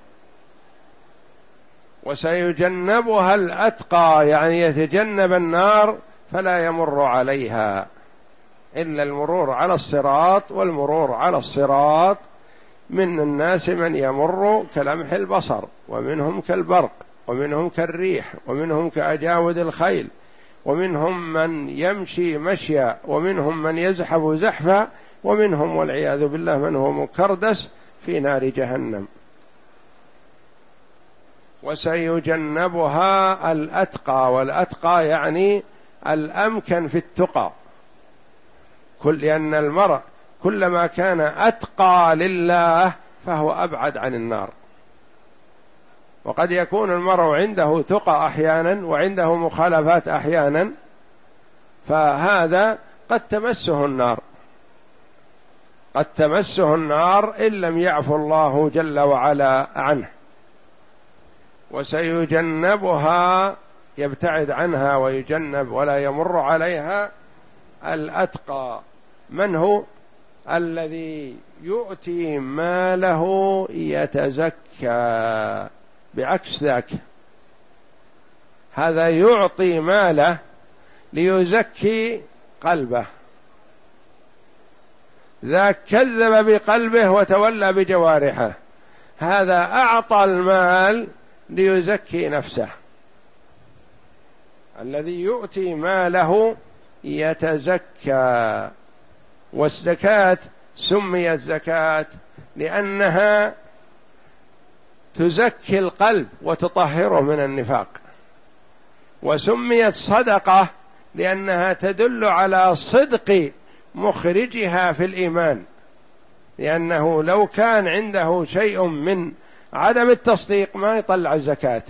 Speaker 1: وسيجنبها الأتقى يعني يتجنب النار فلا يمر عليها إلا المرور على الصراط، والمرور على الصراط من الناس من يمر كلمح البصر، ومنهم كالبرق، ومنهم كالريح، ومنهم كأجاود الخيل، ومنهم من يمشي مشيا، ومنهم من يزحف زحفا، ومنهم والعياذ بالله من هو مكردس في نار جهنم. وسيجنبها الأتقى، والأتقى يعني الأمكن في التقى، كل لأن المرء كلما كان أتقى لله فهو أبعد عن النار. وقد يكون المرء عنده تقى أحيانا وعنده مخالفات أحيانا، فهذا قد تمسه النار، قد تمسه النار إن لم يعفو الله جل وعلا عنه. وسيجنبها، يبتعد عنها ويجنب ولا يمر عليها، الأتقى. من هو؟ الذي يؤتي ماله يتزكى، بعكس ذاك. هذا يعطي ماله ليزكي قلبه، ذاك كذب بقلبه وتولى بجوارحه، هذا أعطى المال ليزكي نفسه. الذي يؤتي ماله يتزكى. والزكاة سميت زكاة لأنها تزكي القلب وتطهره من النفاق، وسميت صدقة لأنها تدل على صدق مخرجها في الإيمان، لأنه لو كان عنده شيء من عدم التصديق ما يطلع الزكاة.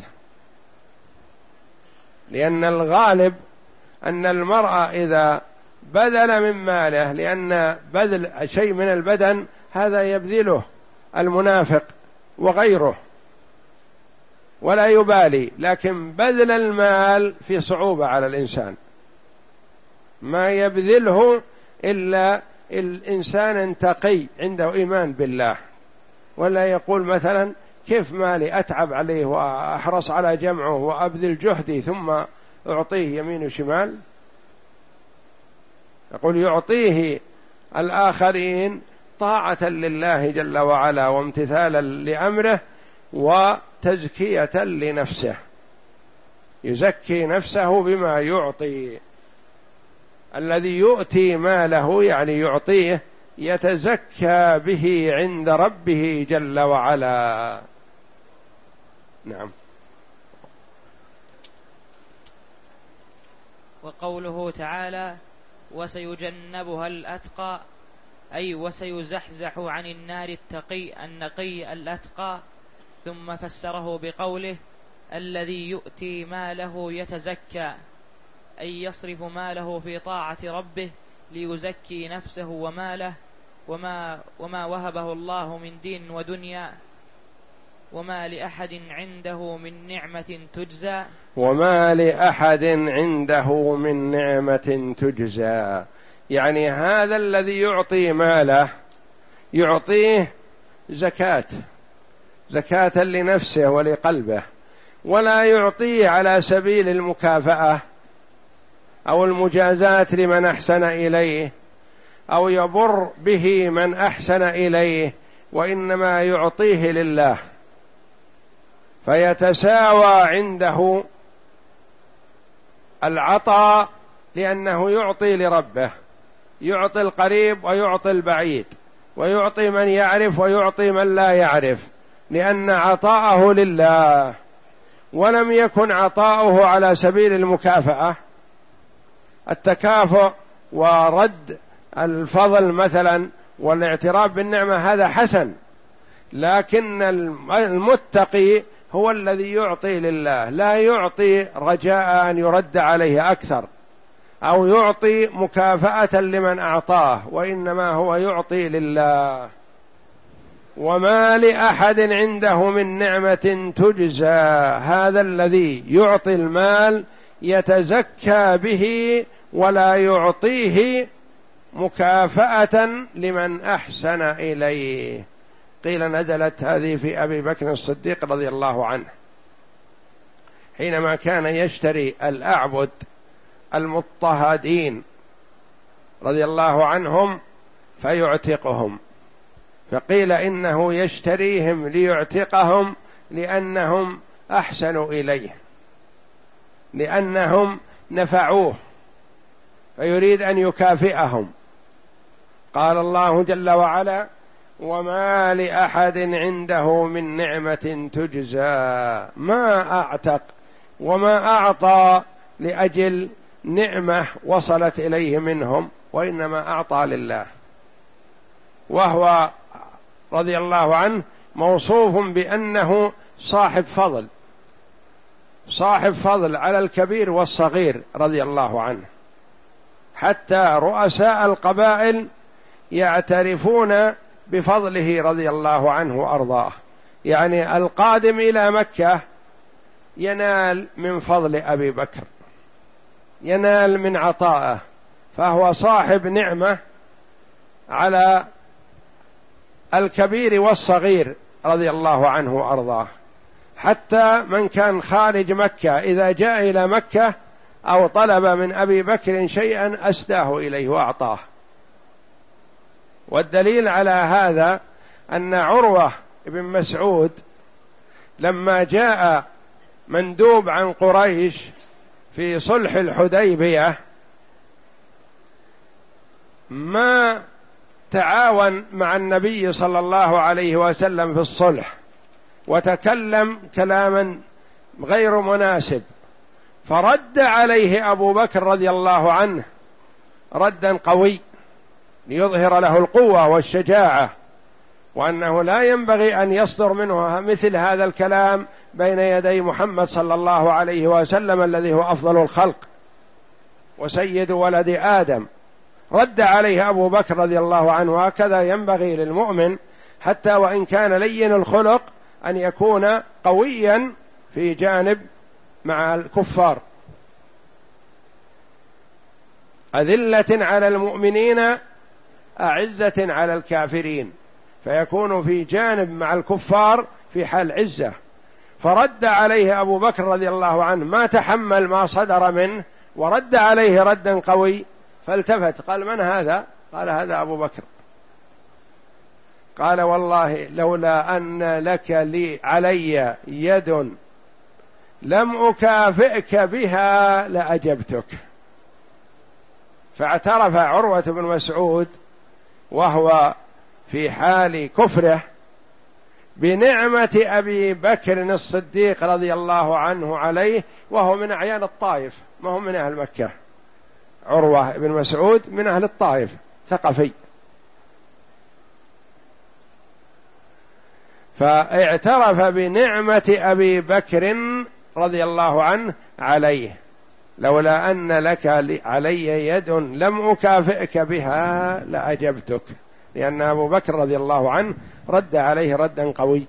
Speaker 1: لأن الغالب أن المرأة إذا بذل من ماله، لأن بذل شيء من البدن هذا يبذله المنافق وغيره ولا يبالي، لكن بذل المال في صعوبة على الإنسان، ما يبذله إلا الإنسان تقي عنده إيمان بالله، ولا يقول مثلا كيف مالي أتعب عليه وأحرص على جمعه وأبذل جهدي ثم أعطيه يمين وشمال. يقول يعطيه الآخرين طاعة لله جل وعلا وامتثالا لأمره وتزكية لنفسه، يزكي نفسه بما يعطي. الذي يؤتي ماله يعني يعطيه يتزكى به عند ربه جل وعلا. نعم.
Speaker 2: وقوله تعالى وسيجنبها الأتقى، أي وسيزحزح عن النار التقي النقي الأتقى. ثم فسره بقوله الذي يؤتي ماله يتزكى، أي يصرف ماله في طاعة ربه ليزكي نفسه وماله، وما, وما وهبه الله من دين ودنيا، وما لأحد عنده من نعمة تجزى
Speaker 1: وما لأحد عنده من نعمة تجزى. يعني هذا الذي يعطي ماله يعطيه زكاة، زكاة لنفسه ولقلبه، ولا يعطيه على سبيل المكافأة أو المجازاة لمن أحسن إليه أو يبر به من أحسن إليه، وإنما يعطيه لله، فيتساوى عنده العطاء لأنه يعطي لربه، يعطي القريب ويعطي البعيد، ويعطي من يعرف ويعطي من لا يعرف، لأن عطاءه لله. ولم يكن عطاؤه على سبيل المكافأة، التكافؤ ورد الفضل مثلا والاعتراف بالنعمة هذا حسن، لكن المتقي هو الذي يعطي لله، لا يعطي رجاء أن يرد عليه أكثر أو يعطي مكافأة لمن أعطاه، وإنما هو يعطي لله. وما لأحد عنده من نعمة تجزى، هذا الذي يعطي المال يتزكى به ولا يعطيه مكافأة لمن أحسن إليه. قيل نزلت هذه في أبي بكر الصديق رضي الله عنه حينما كان يشتري الأعبد المضطهدين رضي الله عنهم فيعتقهم، فقيل إنه يشتريهم ليعتقهم لأنهم أحسنوا إليه، لأنهم نفعوه، فيريد أن يكافئهم. قال الله جل وعلا: وما لأحد عنده من نعمة تجزى، ما أعتق وما أعطى لأجل نعمة وصلت إليه منهم، وإنما أعطى لله. وهو رضي الله عنه موصوف بأنه صاحب فضل، صاحب فضل على الكبير والصغير رضي الله عنه، حتى رؤساء القبائل يعترفون بفضله رضي الله عنه وأرضاه. يعني القادم إلى مكة ينال من فضل أبي بكر، ينال من عطائه، فهو صاحب نعمة على الكبير والصغير رضي الله عنه وأرضاه. حتى من كان خارج مكة إذا جاء إلى مكة أو طلب من أبي بكر شيئا أسداه إليه وأعطاه. والدليل على هذا أن عروة بن مسعود لما جاء مندوب عن قريش في صلح الحديبية ما تعاون مع النبي صلى الله عليه وسلم في الصلح، وتكلم كلاما غير مناسب، فرد عليه أبو بكر رضي الله عنه ردا قوي ليظهر له القوة والشجاعة، وأنه لا ينبغي أن يصدر منه مثل هذا الكلام بين يدي محمد صلى الله عليه وسلم الذي هو أفضل الخلق وسيد ولد آدم. رد عليه أبو بكر رضي الله عنه. وهكذا ينبغي للمؤمن حتى وإن كان لين الخلق أن يكون قويا في جانب مع الكفار، أذلة على المؤمنين أعزة على الكافرين، فيكون في جانب مع الكفار في حال عزة. فرد عليه أبو بكر رضي الله عنه، ما تحمل ما صدر منه ورد عليه ردا قوي، فالتفت قال: من هذا؟ قال: هذا أبو بكر. قال: والله لولا أن لك لي علي يد لم أكافئك بها لأجبتك. فاعترف عروة بن مسعود وهو في حال كفره بنعمة أبي بكر الصديق رضي الله عنه عليه، وهو من أعيان الطائف، ما هم من أهل مكة. عروة بن مسعود من أهل الطائف، ثقفي. فاعترف بنعمة أبي بكر رضي الله عنه عليه: لولا أن لك علي يد لم أكافئك بها لأجبتك، لأن أبو بكر رضي الله عنه رد عليه ردا قوي.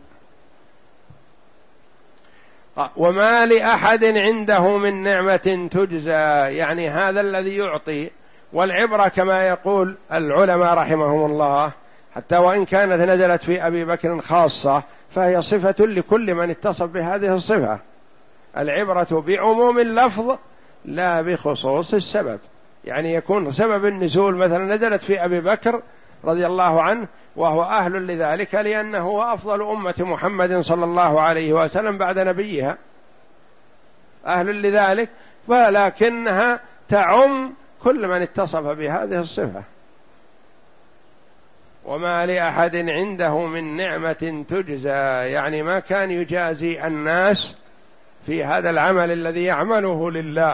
Speaker 1: وما لأحد عنده من نعمة تجزى، يعني هذا الذي يعطي. والعبرة كما يقول العلماء رحمهم الله، حتى وإن كانت نزلت في أبي بكر خاصة فهي صفة لكل من اتصف بهذه الصفة. العبرة بعموم اللفظ لا بخصوص السبب. يعني يكون سبب النزول مثلا نزلت في أبي بكر رضي الله عنه وهو أهل لذلك لأنه هو أفضل أمة محمد صلى الله عليه وسلم بعد نبيها، أهل لذلك، ولكنها تعم كل من اتصف بهذه الصفة. وما لأحد عنده من نعمة تجزى، يعني ما كان يجازي الناس في هذا العمل الذي يعمله لله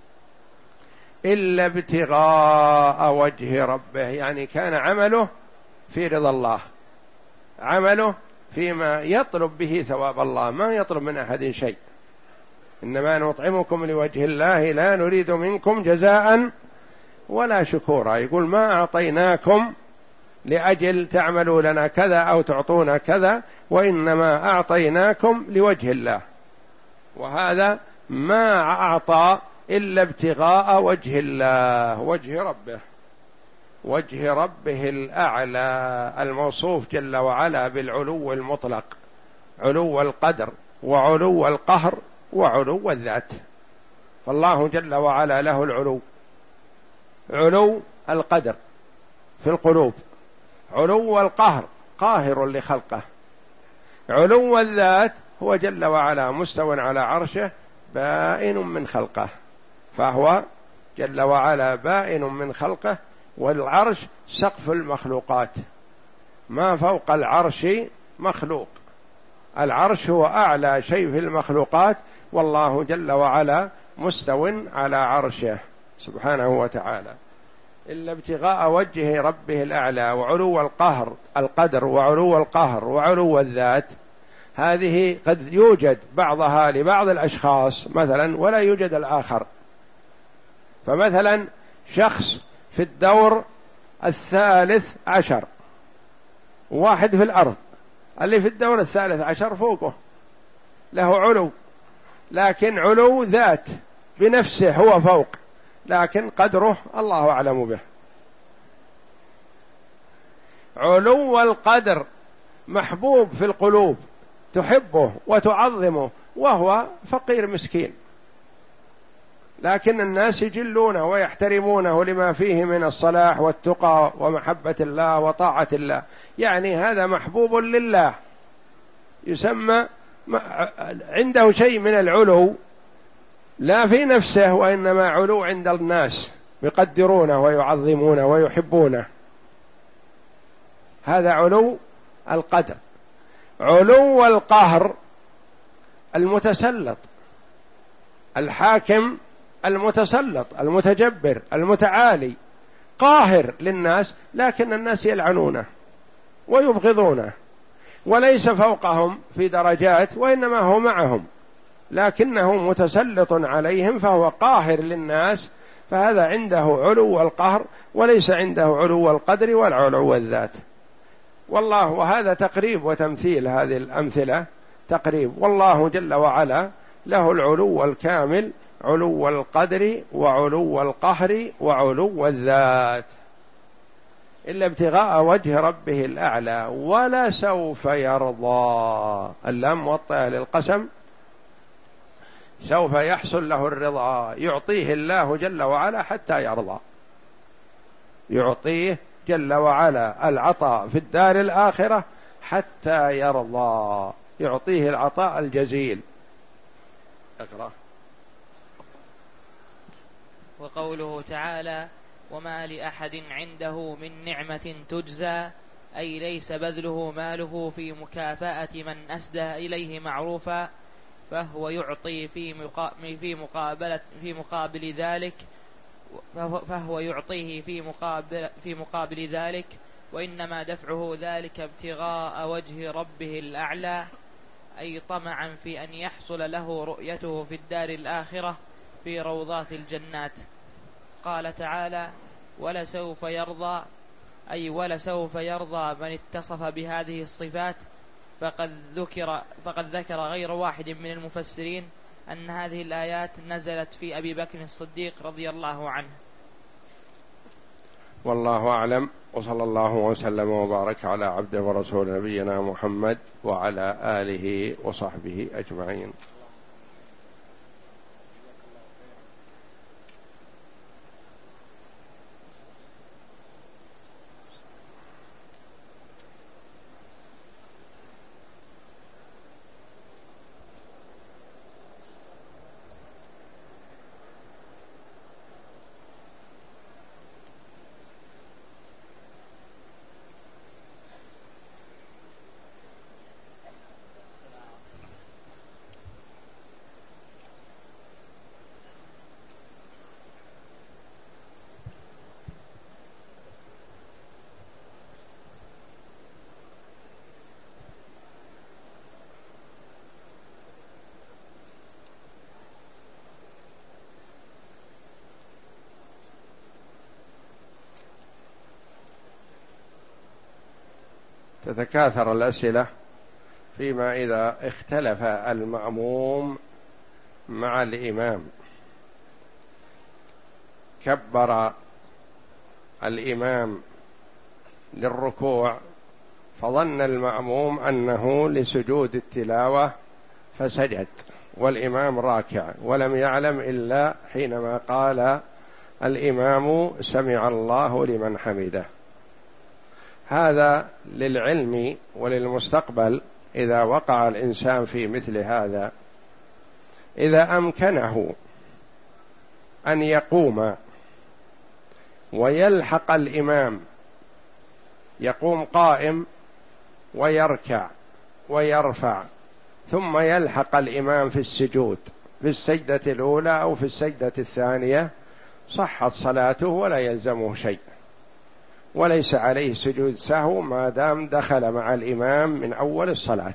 Speaker 1: إلا ابتغاء وجه ربه، يعني كان عمله في رضا الله، عمله فيما يطلب به ثواب الله، ما يطلب من أحد شيء. إنما نطعمكم لوجه الله لا نريد منكم جزاء ولا شكورا. يقول: ما أعطيناكم لأجل تعملوا لنا كذا أو تعطونا كذا، وإنما أعطيناكم لوجه الله. وهذا ما أعطى إلا ابتغاء وجه الله، وجه ربه، وجه ربه الأعلى الموصوف جل وعلا بالعلو المطلق، علو القدر وعلو القهر وعلو الذات. فالله جل وعلا له العلو، علو القدر في القلوب، علو القهر قاهر لخلقه. علو الذات هو جل وعلا مستو على عرشه بائن من خلقه، فهو جل وعلا بائن من خلقه، والعرش سقف المخلوقات، ما فوق العرش مخلوق، العرش هو أعلى شيء في المخلوقات، والله جل وعلا مستو على عرشه سبحانه وتعالى. إلا ابتغاء وجه ربه الأعلى، وعلو القهر القدر، وعلو القهر وعلو الذات، هذه قد يوجد بعضها لبعض الأشخاص مثلا ولا يوجد الآخر. فمثلا شخص في الدور الثالث عشر، واحد في الأرض، اللي في الدور الثالث عشر فوقه له علو، لكن علو ذات بنفسه هو فوق، لكن قدره الله أعلم به. علو القدر محبوب في القلوب، تحبه وتعظمه، وهو فقير مسكين، لكن الناس يجلونه ويحترمونه لما فيه من الصلاح والتقى ومحبة الله وطاعة الله، يعني هذا محبوب لله، يسمى عنده شيء من العلو لا في نفسه، وإنما علو عند الناس يقدرونه ويعظمونه ويحبونه، هذا علو القدر. علو القهر المتسلط، الحاكم المتسلط المتجبر المتعالي، قاهر للناس، لكن الناس يلعنونه ويبغضونه، وليس فوقهم في درجات، وإنما هو معهم، لكنه متسلط عليهم، فهو قاهر للناس، فهذا عنده علو القهر، وليس عنده علو القدر ولا علو الذات. والله، وهذا تقريب وتمثيل، هذه الأمثلة تقريب، والله جل وعلا له العلو الكامل، علو القدر وعلو القهر وعلو الذات. إلا ابتغاء وجه ربه الأعلى ولسوف يرضى، اللام موطئة للقسم، سوف يحصل له الرضا، يعطيه الله جل وعلا حتى يرضى، يعطيه جل وعلا العطاء في الدار الآخرة حتى يرضى، يعطيه العطاء الجزيل. اقرأ.
Speaker 2: وقوله تعالى: وما لأحد عنده من نعمة تجزى، أي ليس بذله ماله في مكافأة من أسدى إليه معروفا، فهو يعطي في في مقابلة في مقابل ذلك فهو يعطيه في مقابل في مقابل ذلك، وإنما دفعه ذلك ابتغاء وجه ربه الأعلى، أي طمعا في أن يحصل له رؤيته في الدار الآخرة في روضات الجنات. قال تعالى: ولسوف يرضى، أي ولسوف يرضى من اتصف بهذه الصفات. فقد ذكر فقد ذكر غير واحد من المفسرين أن هذه الآيات نزلت في أبي بكر الصديق رضي الله عنه.
Speaker 1: والله أعلم، وصلى الله وسلم وبارك على عبده ورسول نبينا محمد وعلى آله وصحبه أجمعين. تتكاثر الأسئلة فيما إذا اختلف المأموم مع الإمام، كبر الإمام للركوع فظن المأموم أنه لسجود التلاوة فسجد والإمام راكع، ولم يعلم إلا حينما قال الإمام: سمع الله لمن حمده. هذا للعلم وللمستقبل إذا وقع الإنسان في مثل هذا. إذا أمكنه أن يقوم ويلحق الإمام، يقوم قائم ويركع ويرفع ثم يلحق الإمام في السجود في السجدة الأولى أو في السجدة الثانية، صحت صلاته ولا يلزمه شيء، وليس عليه سجود سهو ما دام دخل مع الإمام من أول الصلاة،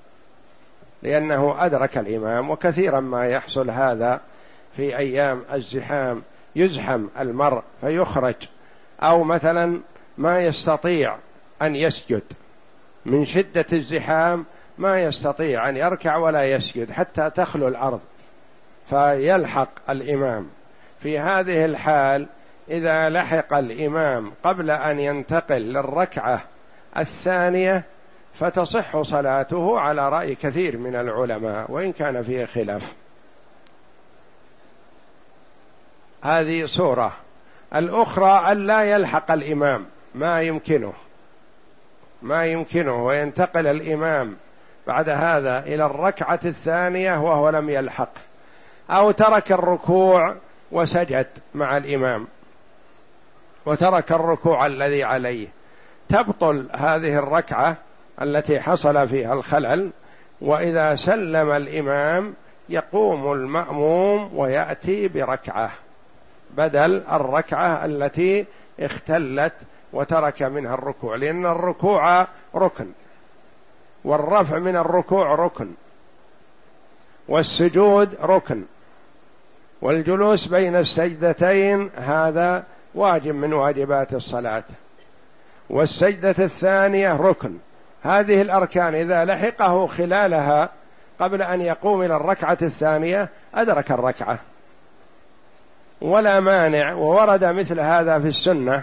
Speaker 1: لأنه أدرك الإمام. وكثيرا ما يحصل هذا في أيام الزحام، يزحم المرء فيخرج، أو مثلا ما يستطيع أن يسجد من شدة الزحام، ما يستطيع أن يركع ولا يسجد حتى تخلو الأرض فيلحق الإمام. في هذه الحال إذا لحق الإمام قبل أن ينتقل للركعة الثانية فتصح صلاته على رأي كثير من العلماء، وإن كان فيه خلاف. هذه صورة. الأخرى أن لا يلحق الإمام، ما يمكنه ما يمكنه وينتقل الإمام بعد هذا إلى الركعة الثانية وهو لم يلحق، أو ترك الركوع وسجد مع الإمام وترك الركوع الذي عليه، تبطل هذه الركعة التي حصل فيها الخلل. وإذا سلم الإمام يقوم المأموم ويأتي بركعة بدل الركعة التي اختلت وترك منها الركوع، لأن الركوع ركن، والرفع من الركوع ركن، والسجود ركن، والجلوس بين السجدتين هذا واجب من واجبات الصلاة، والسجدة الثانية ركن. هذه الأركان إذا لحقه خلالها قبل أن يقوم إلى الركعة الثانية أدرك الركعة ولا مانع. وورد مثل هذا في السنة،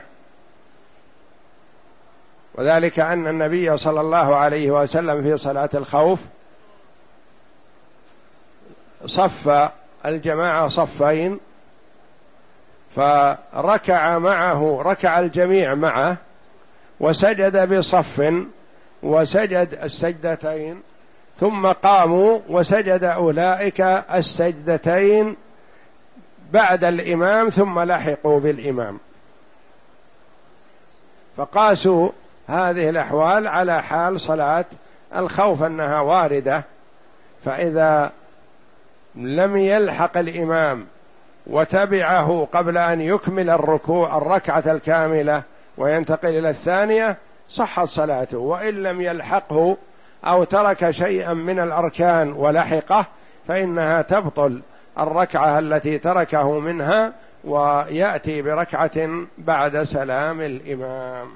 Speaker 1: وذلك أن النبي صلى الله عليه وسلم في صلاة الخوف صف الجماعة صفين، فركع معه ركع الجميع معه وسجد بصف وسجد السجدتين، ثم قاموا وسجد أولئك السجدتين بعد الإمام ثم لحقوا بالإمام، فقاسوا هذه الأحوال على حال صلاة الخوف أنها واردة. فإذا لم يلحق الإمام وتبعه قبل أن يكمل الركوع الركعة الكاملة وينتقل إلى الثانية صحت صلاته، وإن لم يلحقه أو ترك شيئا من الأركان ولحقه فإنها تبطل الركعة التي تركه منها ويأتي بركعة بعد سلام الإمام.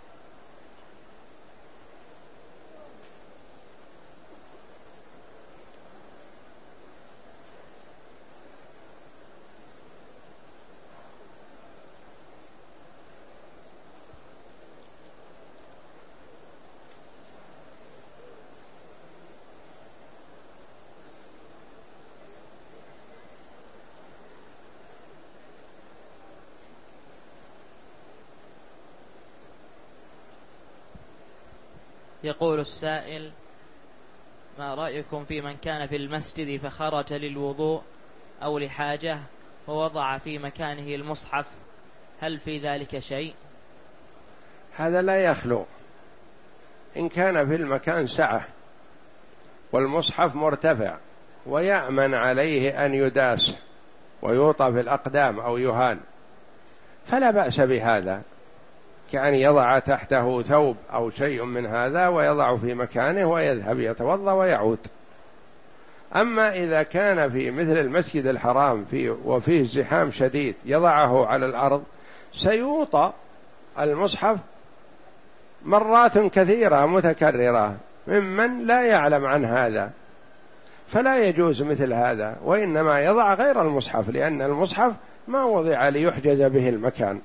Speaker 2: يقول السائل: ما رأيكم في من كان في المسجد فخرج للوضوء أو لحاجة ووضع في مكانه المصحف، هل في ذلك شيء؟
Speaker 1: هذا لا يخلو، إن كان في المكان سعة والمصحف مرتفع ويأمن عليه أن يداس ويوطى في الأقدام أو يهان فلا بأس بهذا، كأن يضع تحته ثوب أو شيء من هذا ويضع في مكانه ويذهب يتوضأ ويعود. أما إذا كان في مثل المسجد الحرام فيه وفيه زحام شديد يضعه على الأرض سيوطى المصحف مرات كثيرة متكررة ممن لا يعلم عن هذا، فلا يجوز مثل هذا، وإنما يضع غير المصحف، لأن المصحف ما وضع ليحجز به المكان.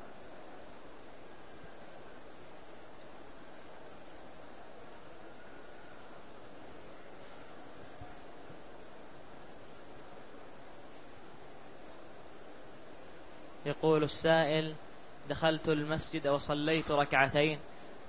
Speaker 2: يقول السائل: دخلت المسجد وصليت ركعتين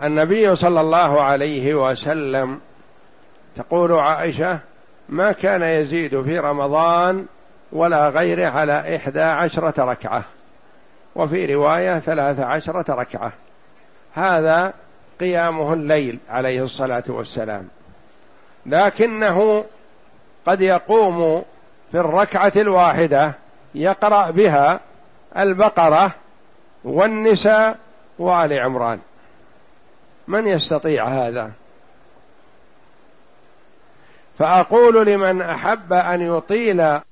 Speaker 1: النبي صلى الله عليه وسلم تقول عائشة ما كان يزيد في رمضان ولا غيره على إحدى عشرة ركعة، وفي رواية ثلاث عشرة ركعة. هذا قيامه الليل عليه الصلاة والسلام، لكنه قد يقوم في الركعة الواحدة يقرأ بها البقرة والنساء وآل عمران. من يستطيع هذا؟ فأقول لمن أحب أن يطيل